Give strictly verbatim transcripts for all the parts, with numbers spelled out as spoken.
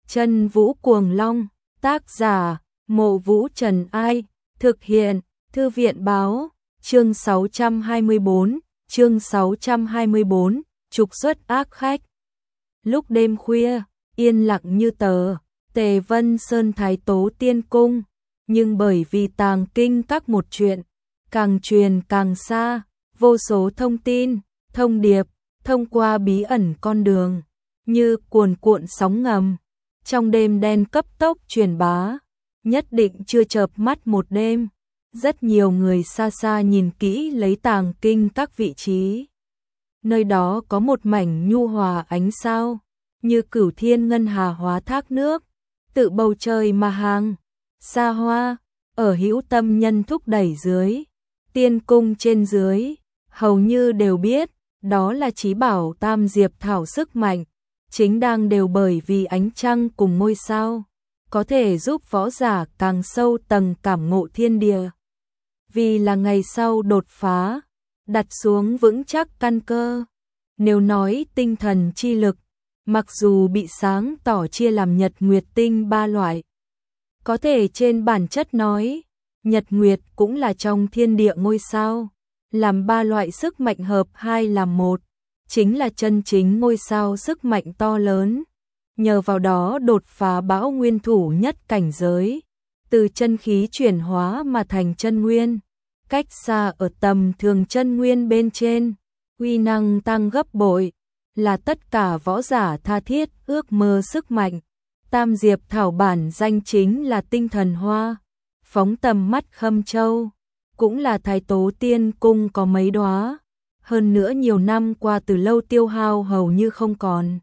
Chân Vũ Cuồng Long, tác giả, Mộ Vũ Trần Ai, thực hiện, Thư viện Báo, chương sáu trăm hai mươi bốn, chương sáu trăm hai mươi bốn, trục xuất ác khách. Lúc đêm khuya, yên lặng như tờ, Tề Vân Sơn Thái Tố Tiên Cung, nhưng bởi vì tàng kinh các một chuyện, càng truyền càng xa, vô số thông tin, thông điệp, thông qua bí ẩn con đường, như cuồn cuộn sóng ngầm, trong đêm đen cấp tốc truyền bá, nhất định chưa chợp mắt một đêm. Rất nhiều người xa xa nhìn kỹ lấy tàng kinh các vị trí. Nơi đó có một mảnh nhu hòa ánh sao, như cửu thiên ngân hà hóa thác nước, tự bầu trời mà hàng, xa hoa, ở hữu tâm nhân thúc đẩy dưới. Tiên cung trên dưới, hầu như đều biết, đó là chí bảo Tam Diệp Thảo sức mạnh, chính đang đều bởi vì ánh trăng cùng ngôi sao, có thể giúp võ giả càng sâu tầng cảm ngộ thiên địa. Vì là ngày sau đột phá, đặt xuống vững chắc căn cơ. Nếu nói tinh thần chi lực, mặc dù bị sáng tỏ chia làm nhật nguyệt tinh ba loại, có thể trên bản chất nói, nhật nguyệt cũng là trong thiên địa ngôi sao, làm ba loại sức mạnh hợp hai làm một, chính là chân chính ngôi sao sức mạnh to lớn. Nhờ vào đó đột phá bão nguyên thủ nhất cảnh giới, từ chân khí chuyển hóa mà thành chân nguyên, cách xa ở tầm thường chân nguyên bên trên, uy năng tăng gấp bội, là tất cả võ giả tha thiết ước mơ sức mạnh. Tam Diệp Thảo bản danh chính là tinh thần hoa, phóng tầm mắt Khâm Châu, cũng là Thái Tố Tiên Cung có mấy đóa, hơn nữa nhiều năm qua từ lâu tiêu hao hầu như không còn.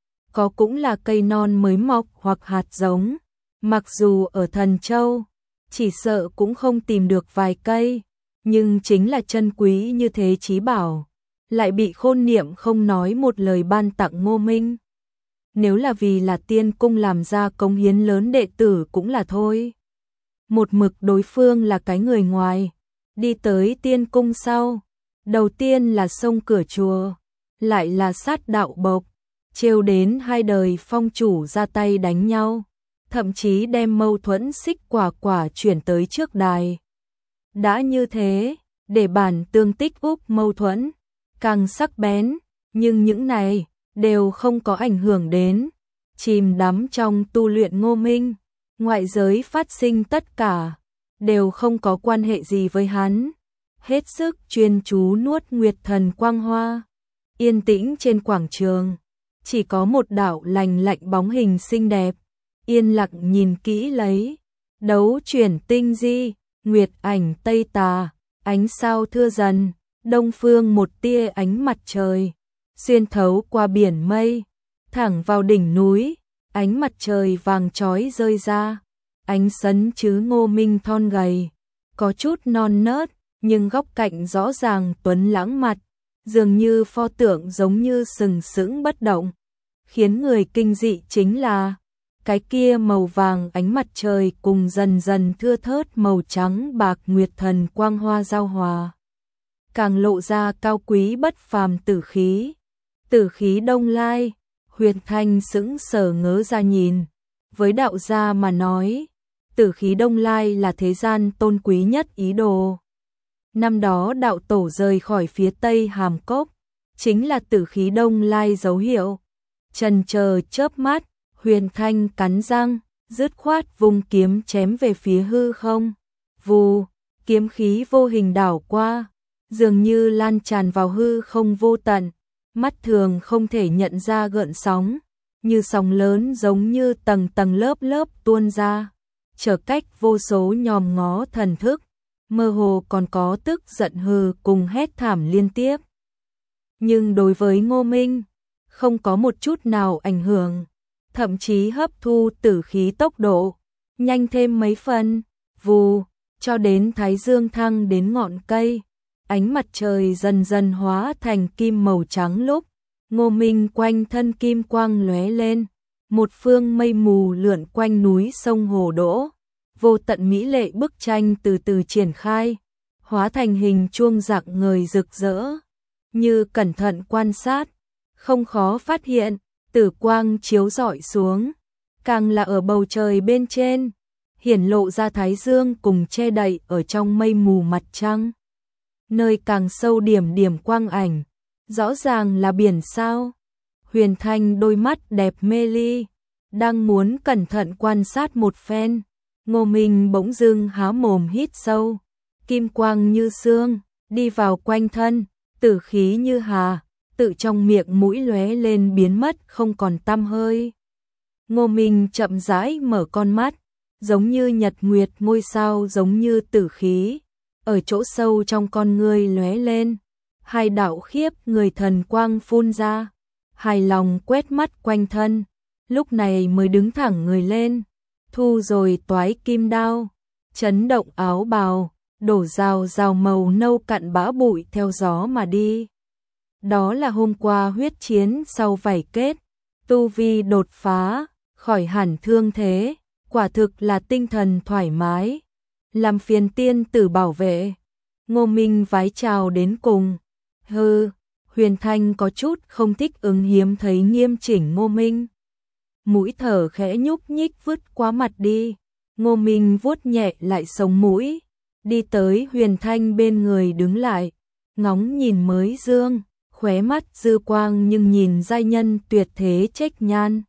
Có cũng là cây non mới mọc hoặc hạt giống, mặc dù ở Thần Châu, chỉ sợ cũng không tìm được vài cây, nhưng chính là chân quý như thế chí bảo, lại bị Khôn Niệm không nói một lời ban tặng Ngô Minh. Nếu là vì là tiên cung làm ra cống hiến lớn đệ tử cũng là thôi. Một mực đối phương là cái người ngoài, đi tới tiên cung sau, đầu tiên là xông cửa chùa, lại là sát đạo bộc, trêu đến hai đời phong chủ ra tay đánh nhau, thậm chí đem mâu thuẫn xích quả quả chuyển tới trước đài. Đã như thế, để bản tương tích úp mâu thuẫn, càng sắc bén, nhưng những này đều không có ảnh hưởng đến chìm đắm trong tu luyện Ngô Minh, ngoại giới phát sinh tất cả đều không có quan hệ gì với hắn, hết sức chuyên chú nuốt nguyệt thần quang hoa. Yên tĩnh trên quảng trường, chỉ có một đạo lành lạnh bóng hình xinh đẹp, yên lặng nhìn kỹ lấy, đấu chuyển tinh di, nguyệt ảnh tây tà, ánh sao thưa dần, đông phương một tia ánh mặt trời, xuyên thấu qua biển mây, thẳng vào đỉnh núi, ánh mặt trời vàng chói rơi ra, ánh sấn chứ Ngô Minh thon gầy, có chút non nớt, nhưng góc cạnh rõ ràng tuấn lãng mặt, dường như pho tượng giống như sừng sững bất động, khiến người kinh dị chính là cái kia màu vàng ánh mặt trời cùng dần dần thưa thớt màu trắng bạc nguyệt thần quang hoa giao hòa, càng lộ ra cao quý bất phàm tử khí. Tử khí Đông Lai, Huyền Thanh sững sờ ngớ ra nhìn, với đạo gia mà nói, tử khí Đông Lai là thế gian tôn quý nhất ý đồ. Năm đó đạo tổ rời khỏi phía tây Hàm Cốc, chính là tử khí Đông Lai dấu hiệu. Chần chờ chớp mắt, Huyền Thanh cắn răng, dứt khoát vùng kiếm chém về phía hư không. Vù, kiếm khí vô hình đảo qua, dường như lan tràn vào hư không vô tận, mắt thường không thể nhận ra gợn sóng, như sóng lớn giống như tầng tầng lớp lớp tuôn ra, trở cách vô số nhòm ngó thần thức, mơ hồ còn có tức giận hừ cùng hét thảm liên tiếp. Nhưng đối với Ngô Minh, không có một chút nào ảnh hưởng, thậm chí hấp thu tử khí tốc độ nhanh thêm mấy phần, vù, cho đến thái dương thăng đến ngọn cây, ánh mặt trời dần dần hóa thành kim màu trắng lúc Ngô Minh quanh thân kim quang lóe lên, một phương mây mù lượn quanh núi sông hồ đỗ, vô tận mỹ lệ bức tranh từ từ triển khai, hóa thành hình chuông rạng ngời rực rỡ, như cẩn thận quan sát, không khó phát hiện, tử quang chiếu rọi xuống, càng là ở bầu trời bên trên, hiển lộ ra thái dương cùng che đậy ở trong mây mù mặt trăng. Nơi càng sâu điểm điểm quang ảnh, rõ ràng là biển sao. Huyền Thanh đôi mắt đẹp mê ly, đang muốn cẩn thận quan sát một phen, Ngô Minh bỗng dưng há mồm hít sâu, kim quang như sương, đi vào quanh thân, tử khí như hà, tự trong miệng mũi lóe lên biến mất không còn tăm hơi. Ngô Minh chậm rãi mở con mắt, giống như nhật nguyệt ngôi sao giống như tử khí, ở chỗ sâu trong con ngươi lóe lên, hai đạo khiếp người thần quang phun ra, hài lòng quét mắt quanh thân, lúc này mới đứng thẳng người lên, thu rồi toái kim đao, chấn động áo bào, đổ rào rào màu nâu cặn bã bụi theo gió mà đi. Đó là hôm qua huyết chiến sau vảy kết, tu vi đột phá, khỏi hẳn thương thế, quả thực là tinh thần thoải mái, làm phiền tiên tử bảo vệ. Ngô Minh vái chào đến cùng. Hừ, Huyền Thanh có chút không thích ứng hiếm thấy nghiêm chỉnh Ngô Minh. Mũi thở khẽ nhúc nhích vứt qua mặt đi. Ngô Minh vuốt nhẹ lại sống mũi, đi tới Huyền Thanh bên người đứng lại, ngóng nhìn mới dương, khóe mắt dư quang nhưng nhìn giai nhân tuyệt thế trách nhan.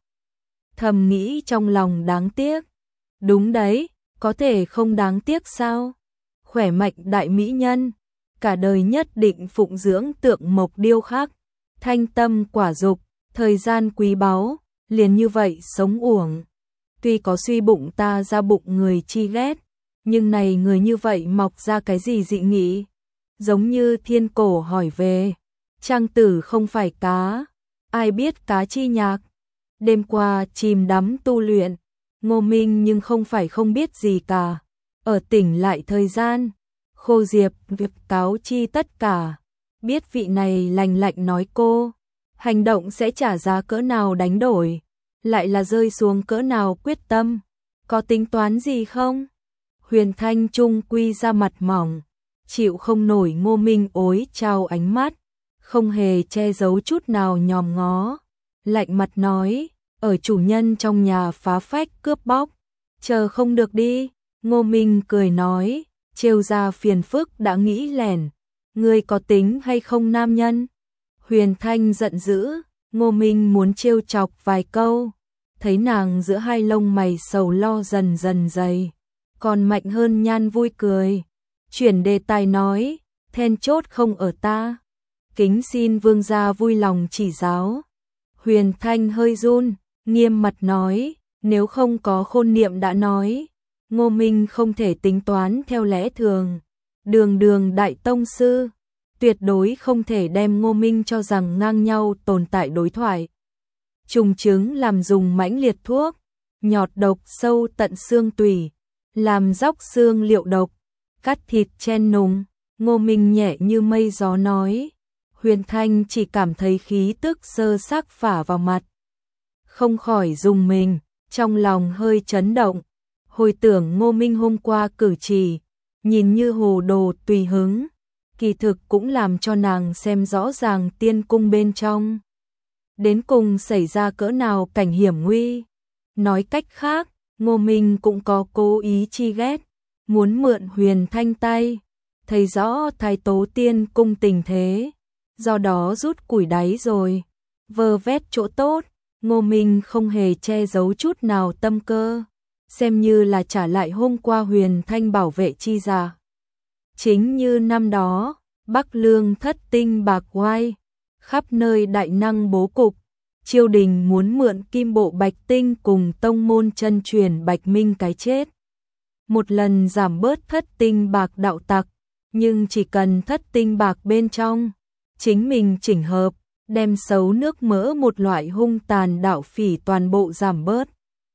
Thầm nghĩ trong lòng đáng tiếc. Đúng đấy, có thể không đáng tiếc sao? Khỏe mạnh đại mỹ nhân, cả đời nhất định phụng dưỡng tượng mộc điêu khắc, thanh tâm quả dục, thời gian quý báu, liền như vậy sống uổng. Tuy có suy bụng ta ra bụng người chi ghét, nhưng này người như vậy mọc ra cái gì dị nghị? Giống như thiên cổ hỏi về, trang tử không phải cá, ai biết cá chi nhạc? Đêm qua chìm đắm tu luyện, Ngô Minh nhưng không phải không biết gì cả. Ở tỉnh lại thời gian, Khô Diệp việc cáo chi tất cả, biết vị này lành lạnh nói cô, hành động sẽ trả giá cỡ nào đánh đổi, lại là rơi xuống cỡ nào quyết tâm, có tính toán gì không? Huyền Thanh trung quy ra mặt mỏng, chịu không nổi Ngô Minh ối trao ánh mắt, không hề che giấu chút nào nhòm ngó, lạnh mặt nói, ở chủ nhân trong nhà phá phách cướp bóc, chờ không được đi. Ngô Minh cười nói, trêu ra phiền phức đã nghĩ lẻn, ngươi có tính hay không nam nhân? Huyền Thanh giận dữ, Ngô Minh muốn trêu chọc vài câu, thấy nàng giữa hai lông mày sầu lo dần dần dày, còn mạnh hơn nhan vui cười, chuyển đề tài nói, then chốt không ở ta, kính xin vương gia vui lòng chỉ giáo. Huyền Thanh hơi run, nghiêm mặt nói, nếu không có khôn niệm đã nói, Ngô Minh không thể tính toán theo lẽ thường, đường đường đại tông sư, tuyệt đối không thể đem Ngô Minh cho rằng ngang nhau tồn tại đối thoại. Trùng trứng làm dùng mãnh liệt thuốc, nhọt độc sâu tận xương tủy, làm róc xương liệu độc, cắt thịt chen nùng. Ngô Minh nhẹ như mây gió nói, Huyền Thanh chỉ cảm thấy khí tức sơ xác phả vào mặt, không khỏi dùng mình, trong lòng hơi chấn động, hồi tưởng Ngô Minh hôm qua cử chỉ, nhìn như hồ đồ tùy hứng, kỳ thực cũng làm cho nàng xem rõ ràng tiên cung bên trong. Đến cùng xảy ra cỡ nào cảnh hiểm nguy. Nói cách khác, Ngô Minh cũng có cố ý chi ghét, muốn mượn Huyền Thanh tay, thấy rõ thái tố tiên cung tình thế, do đó rút củi đáy rồi, vơ vét chỗ tốt. Ngô Minh không hề che giấu chút nào tâm cơ, xem như là trả lại hôm qua Huyền Thanh bảo vệ chi ra. Chính như năm đó, Bắc Lương thất tinh bạc oai, khắp nơi đại năng bố cục, triều đình muốn mượn kim bộ bạch tinh cùng tông môn chân truyền bạch minh cái chết. Một lần giảm bớt thất tinh bạc đạo tặc, nhưng chỉ cần thất tinh bạc bên trong, chính mình chỉnh hợp, đem xấu nước mỡ một loại hung tàn đạo phỉ toàn bộ giảm bớt.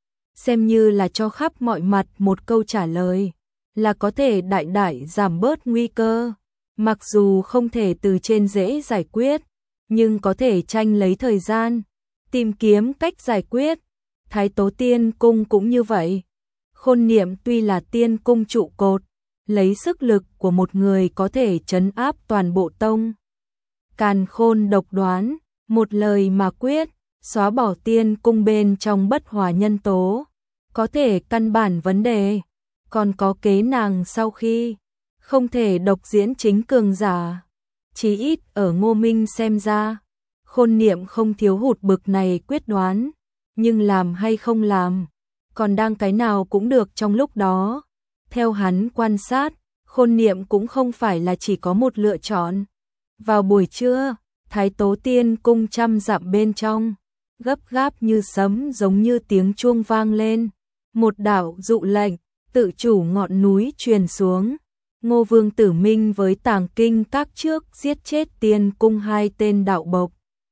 Xem như là cho khắp mọi mặt một câu trả lời, là có thể đại đại giảm bớt nguy cơ. Mặc dù không thể từ trên dễ giải quyết, nhưng có thể tranh lấy thời gian, tìm kiếm cách giải quyết. Thái tố tiên cung cũng như vậy. Khôn niệm tuy là tiên cung trụ cột, lấy sức lực của một người có thể trấn áp toàn bộ tông. Càn Khôn độc đoán, một lời mà quyết, xóa bỏ tiên cung bên trong bất hòa nhân tố, có thể căn bản vấn đề, còn có kế nàng sau khi, không thể độc diễn chính cường giả. Chí ít ở Ngô Minh xem ra, Khôn Niệm không thiếu hụt bực này quyết đoán, nhưng làm hay không làm, còn đang cái nào cũng được trong lúc đó. Theo hắn quan sát, Khôn Niệm cũng không phải là chỉ có một lựa chọn. Vào buổi trưa, Thái Tố Tiên cung trăm dặm bên trong, gấp gáp như sấm giống như tiếng chuông vang lên, một đạo dụ lệnh, tự chủ ngọn núi truyền xuống. Ngô Vương Tử Minh với Tàng Kinh Các trước giết chết Tiên cung hai tên đạo bộc.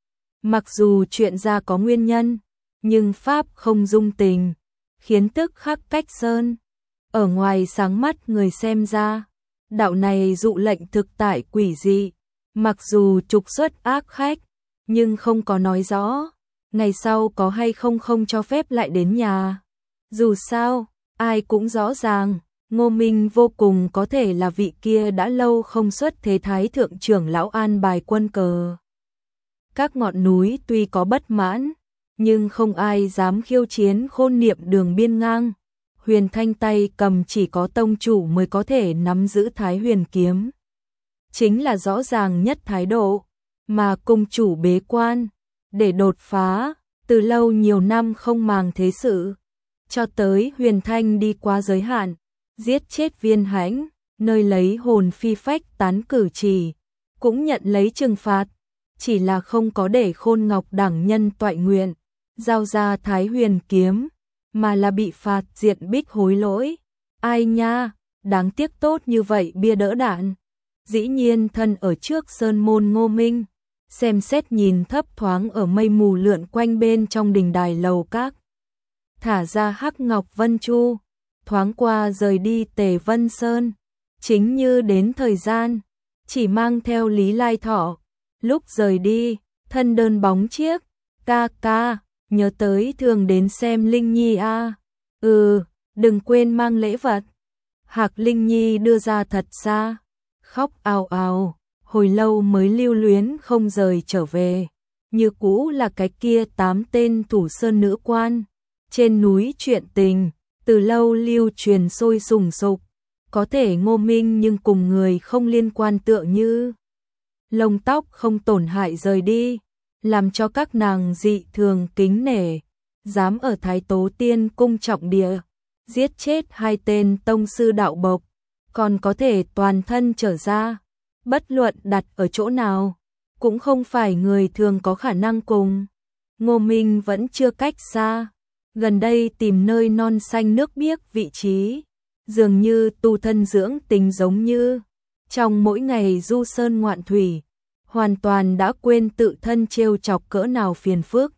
Mặc dù chuyện ra có nguyên nhân, nhưng pháp không dung tình, khiến tức khắc cách sơn. Ở ngoài sáng mắt người xem ra, đạo này dụ lệnh thực tại quỷ dị, mặc dù trục xuất ác khách, nhưng không có nói rõ, ngày sau có hay không không cho phép lại đến nhà. Dù sao, ai cũng rõ ràng, Ngô Minh vô cùng có thể là vị kia đã lâu không xuất thế Thái Thượng trưởng lão an bài quân cờ. Các ngọn núi tuy có bất mãn, nhưng không ai dám khiêu chiến Khôn Niệm đường biên ngang. Huyền Thanh tay cầm chỉ có tông chủ mới có thể nắm giữ Thái Huyền kiếm. Chính là rõ ràng nhất thái độ, mà cung chủ bế quan, để đột phá, từ lâu nhiều năm không màng thế sự. Cho tới Huyền Thanh đi qua giới hạn, giết chết Viên Hãnh, nơi lấy hồn phi phách tán cử chỉ, cũng nhận lấy trừng phạt, chỉ là không có để Khôn Ngọc đẳng nhân toại nguyện, giao ra Thái Huyền kiếm, mà là bị phạt diện bích hối lỗi. Ai nha, đáng tiếc tốt như vậy bia đỡ đạn. Dĩ nhiên thân ở trước sơn môn Ngô Minh, xem xét nhìn thấp thoáng ở mây mù lượn quanh bên trong đình đài lầu các. Thả ra Hắc Ngọc Vân Chu, thoáng qua rời đi Tề Vân Sơn, chính như đến thời gian, chỉ mang theo Lý Lai Thọ. Lúc rời đi, thân đơn bóng chiếc, ca ca, nhớ tới thường đến xem Linh Nhi a. À. Ừ, đừng quên mang lễ vật. Hạc Linh Nhi đưa ra thật xa, khóc ào ào, hồi lâu mới lưu luyến không rời trở về. Như cũ là cái kia tám tên thủ sơn nữ quan, trên núi chuyện tình, từ lâu lưu truyền sôi sùng sục, có thể Ngô Minh nhưng cùng người không liên quan tựa như lông tóc không tổn hại rời đi, làm cho các nàng dị thường kính nể, dám ở Thái Tố Tiên cung trọng địa, giết chết hai tên tông sư đạo bộc, còn có thể toàn thân trở ra, bất luận đặt ở chỗ nào, cũng không phải người thường có khả năng cùng. Ngô Minh vẫn chưa cách xa, gần đây tìm nơi non xanh nước biếc vị trí, dường như tu thân dưỡng tình giống như, trong mỗi ngày du sơn ngoạn thủy, hoàn toàn đã quên tự thân trêu chọc cỡ nào phiền phức.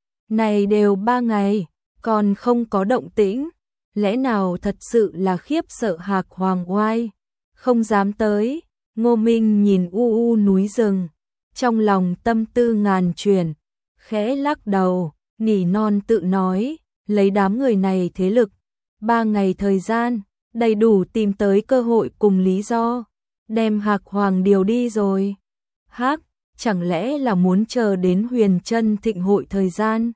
Này đều ba ngày, còn không có động tĩnh, lẽ nào thật sự là khiếp sợ Hạc Hoàng oai, không dám tới. Ngô Minh nhìn u u núi rừng, trong lòng tâm tư ngàn chuyển, khẽ lắc đầu, nỉ non tự nói, lấy đám người này thế lực, ba ngày thời gian, đầy đủ tìm tới cơ hội cùng lý do, đem Hạc Hoàng điều đi rồi. Hắc, chẳng lẽ là muốn chờ đến Huyền Chân thịnh hội thời gian,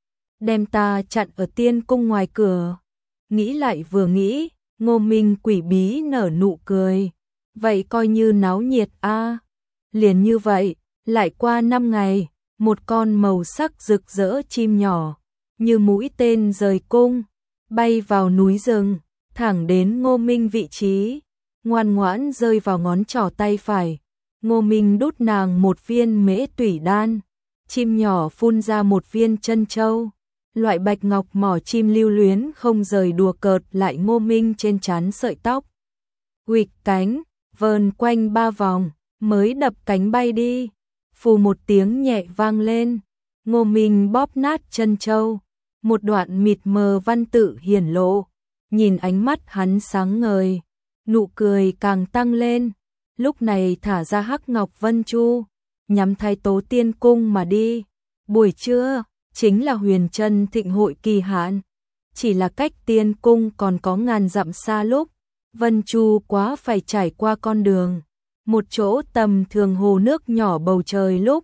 đem ta chặn ở tiên cung ngoài cửa. Nghĩ lại vừa nghĩ, Ngô Minh quỷ bí nở nụ cười. Vậy coi như náo nhiệt a. À. Liền như vậy, lại qua năm ngày, một con màu sắc rực rỡ chim nhỏ, như mũi tên rời cung, bay vào núi rừng, thẳng đến Ngô Minh vị trí, ngoan ngoãn rơi vào ngón trỏ tay phải. Ngô Minh đút nàng một viên mễ tủy đan, chim nhỏ phun ra một viên chân châu, loại bạch ngọc mỏ chim lưu luyến không rời đùa cợt lại Ngô Minh trên trán sợi tóc. Huỵch cánh, vờn quanh ba vòng, mới đập cánh bay đi. Phù một tiếng nhẹ vang lên, Ngô Minh bóp nát chân châu, một đoạn mịt mờ văn tự hiển lộ, nhìn ánh mắt hắn sáng ngời, nụ cười càng tăng lên. Lúc này thả ra Hắc Ngọc Vân Chu, nhắm Thái Tố Tiên cung mà đi. Buổi trưa, chính là Huyền Chân thịnh hội kỳ hạn, chỉ là cách Tiên cung còn có ngàn dặm xa lúc, Vân Chu quá phải trải qua con đường, một chỗ tầm thường hồ nước nhỏ bầu trời lúc,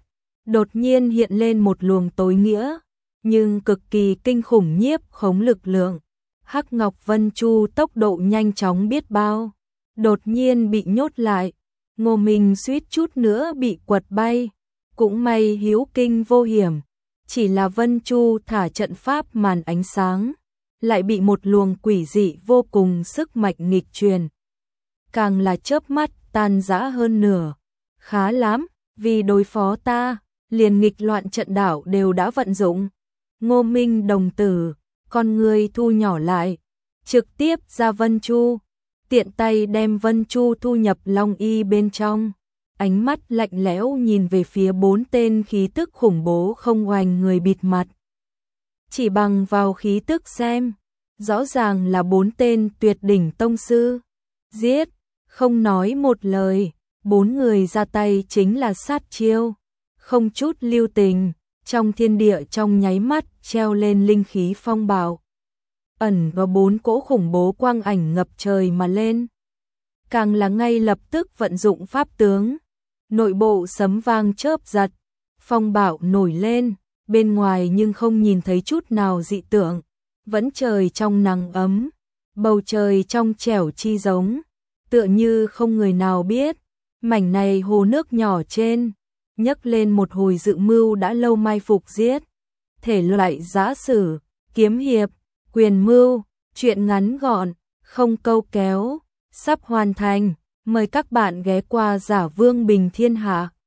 đột nhiên hiện lên một luồng tối nghĩa, nhưng cực kỳ kinh khủng nhiếp khống lực lượng. Hắc Ngọc Vân Chu tốc độ nhanh chóng biết bao, đột nhiên bị nhốt lại, Ngô Minh suýt chút nữa bị quật bay, cũng may hữu kinh vô hiểm, chỉ là Vân Chu thả trận pháp màn ánh sáng, lại bị một luồng quỷ dị vô cùng sức mạnh nghịch truyền. Càng là chớp mắt tan rã hơn nửa, khá lắm, vì đối phó ta, liền nghịch loạn trận đảo đều đã vận dụng. Ngô Minh đồng tử, con người thu nhỏ lại, trực tiếp ra Vân Chu, tiện tay đem Vân Chu thu nhập Long Y bên trong, ánh mắt lạnh lẽo nhìn về phía bốn tên khí tức khủng bố không oanh người bịt mặt. Chỉ bằng vào khí tức xem, rõ ràng là bốn tên tuyệt đỉnh tông sư. Giết, không nói một lời, bốn người ra tay chính là sát chiêu, không chút lưu tình, trong thiên địa trong nháy mắt treo lên linh khí phong bạo. Ẩn có bốn cỗ khủng bố quang ảnh ngập trời mà lên. Càng là ngay lập tức vận dụng pháp tướng, nội bộ sấm vang chớp giật, phong bạo nổi lên, bên ngoài nhưng không nhìn thấy chút nào dị tượng, vẫn trời trong nắng ấm, bầu trời trong trẻo chi giống, tựa như không người nào biết, mảnh này hồ nước nhỏ trên, nhấc lên một hồi dự mưu đã lâu mai phục giết, thể loại giã sử, kiếm hiệp, quyền mưu, truyện ngắn gọn, không câu kéo, sắp hoàn thành, mời các bạn ghé qua Giả Vương Bình Thiên Hạ.